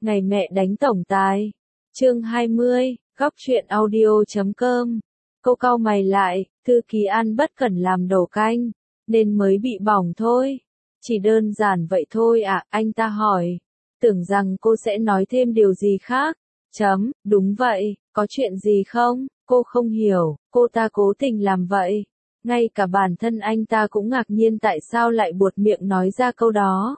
Ngày mẹ đánh tổng tài. Chương 20, góc truyện audio.com. Cô cau mày lại, thư ký An bất cẩn làm đổ canh, nên mới bị bỏng thôi. Chỉ đơn giản vậy thôi à, anh ta hỏi. Tưởng rằng cô sẽ nói thêm điều gì khác. Đúng vậy, có chuyện gì không? Cô không hiểu, cô ta cố tình làm vậy. Ngay cả bản thân anh ta cũng ngạc nhiên tại sao lại buột miệng nói ra câu đó.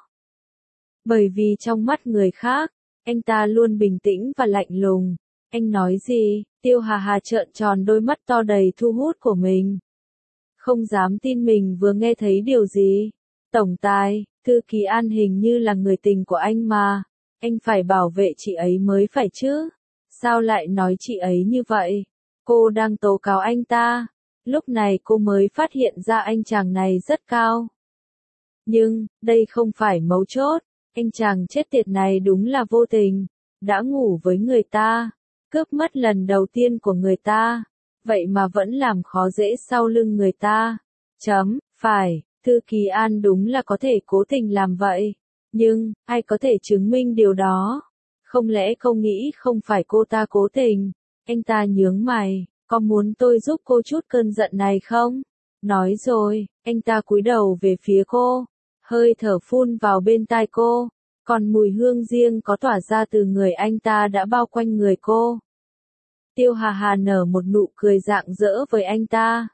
Bởi vì trong mắt người khác, anh ta luôn bình tĩnh và lạnh lùng. Anh nói gì? Tiêu Hà Hà trợn tròn đôi mắt to đầy thu hút của mình. Không dám tin mình vừa nghe thấy điều gì. Tổng tài, thư ký An hình như là người tình của anh mà. Anh phải bảo vệ chị ấy mới phải chứ. Sao lại nói chị ấy như vậy? Cô đang tố cáo anh ta. Lúc này cô mới phát hiện ra anh chàng này rất cao. Nhưng, đây không phải mấu chốt. Anh chàng chết tiệt này đúng là vô tình. Đã ngủ với người ta. Cướp mất lần đầu tiên của người ta. Vậy mà vẫn làm khó dễ sau lưng người ta. Phải, thư ký An đúng là có thể cố tình làm vậy. Nhưng, ai có thể chứng minh điều đó? Không lẽ cô nghĩ không phải cô ta cố tình? Anh ta nhướng mày, có muốn tôi giúp cô chút cơn giận này không? Nói rồi, anh ta cúi đầu về phía cô, hơi thở phun vào bên tai cô, còn mùi hương riêng có tỏa ra từ người anh ta đã bao quanh người cô. Tiêu Hà Hà nở một nụ cười rạng rỡ với anh ta.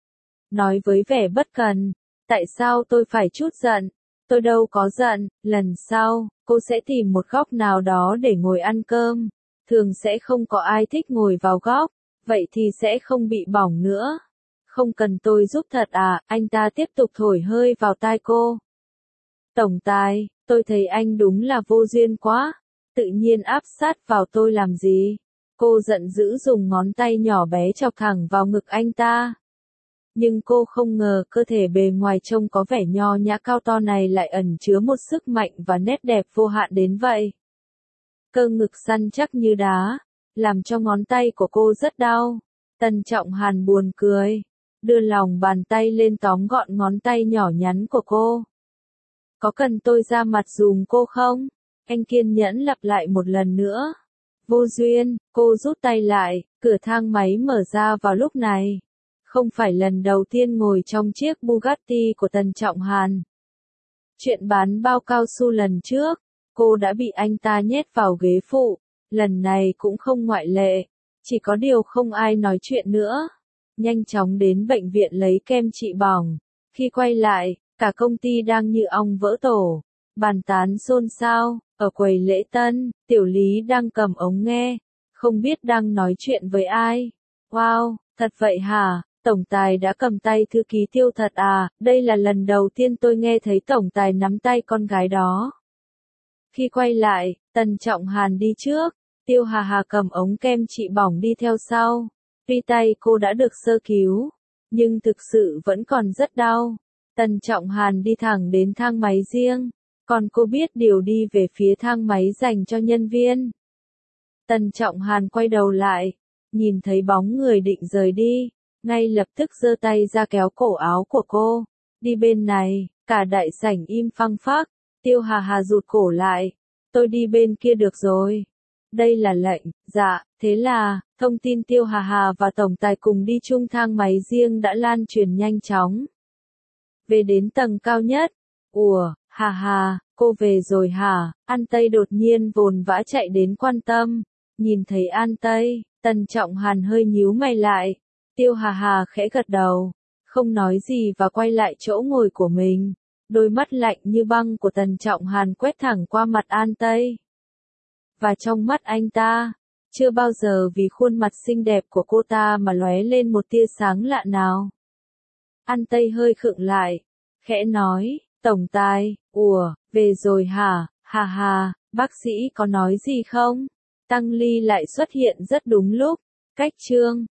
Nói với vẻ bất cần, tại sao tôi phải chút giận? Tôi đâu có giận, lần sau, cô sẽ tìm một góc nào đó để ngồi ăn cơm. Thường sẽ không có ai thích ngồi vào góc, vậy thì sẽ không bị bỏng nữa. Không cần tôi giúp thật à, anh ta tiếp tục thổi hơi vào tai cô. Tổng tài, tôi thấy anh đúng là vô duyên quá, tự nhiên áp sát vào tôi làm gì? Cô giận dữ dùng ngón tay nhỏ bé chọc thẳng vào ngực anh ta. Nhưng cô không ngờ cơ thể bề ngoài trông có vẻ nho nhã cao to này lại ẩn chứa một sức mạnh và nét đẹp vô hạn đến vậy. Cơ ngực săn chắc như đá, làm cho ngón tay của cô rất đau. Tần Trọng Hàn buồn cười, đưa lòng bàn tay lên tóm gọn ngón tay nhỏ nhắn của cô. Có cần tôi ra mặt giùm cô không? Anh kiên nhẫn lặp lại một lần nữa. Vô duyên, cô rút tay lại, cửa thang máy mở ra vào lúc này. Không phải lần đầu tiên ngồi trong chiếc Bugatti của Tần Trọng Hàn. Chuyện bán bao cao su lần trước, cô đã bị anh ta nhét vào ghế phụ, lần này cũng không ngoại lệ, chỉ có điều không ai nói chuyện nữa. Nhanh chóng đến bệnh viện lấy kem trị bỏng, khi quay lại, cả công ty đang như ong vỡ tổ, bàn tán xôn xao, ở quầy lễ tân, Tiểu Lý đang cầm ống nghe, không biết đang nói chuyện với ai. Wow, thật vậy hả? Tổng tài đã cầm tay thư ký Tiêu thật à, đây là lần đầu tiên tôi nghe thấy tổng tài nắm tay con gái đó. Khi quay lại, Tần Trọng Hàn đi trước, Tiêu Hà Hà cầm ống kem trị bỏng đi theo sau. Tuy tay cô đã được sơ cứu, nhưng thực sự vẫn còn rất đau. Tần Trọng Hàn đi thẳng đến thang máy riêng, còn cô biết điều đi về phía thang máy dành cho nhân viên. Tần Trọng Hàn quay đầu lại, nhìn thấy bóng người định rời đi. Ngay lập tức giơ tay ra kéo cổ áo của cô. Đi bên này, cả đại sảnh im phăng phắc. Tiêu Hà Hà rụt cổ lại. Tôi đi bên kia được rồi. Đây là lệnh, dạ, thế là, thông tin Tiêu Hà Hà và tổng tài cùng đi chung thang máy riêng đã lan truyền nhanh chóng. Về đến tầng cao nhất. Ủa, Hà Hà, cô về rồi hả? An Tây đột nhiên vồn vã chạy đến quan tâm. Nhìn thấy An Tây, Tần Trọng Hàn hơi nhíu mày lại. Tiêu Hà Hà khẽ gật đầu, không nói gì và quay lại chỗ ngồi của mình. Đôi mắt lạnh như băng của Tần Trọng Hàn quét thẳng qua mặt An Tây. Và trong mắt anh ta, chưa bao giờ vì khuôn mặt xinh đẹp của cô ta mà lóe lên một tia sáng lạ nào. An Tây hơi khựng lại, khẽ nói, tổng tài, ủa, về rồi hả? Hà Hà, bác sĩ có nói gì không? Tăng Ly lại xuất hiện rất đúng lúc. Cách chương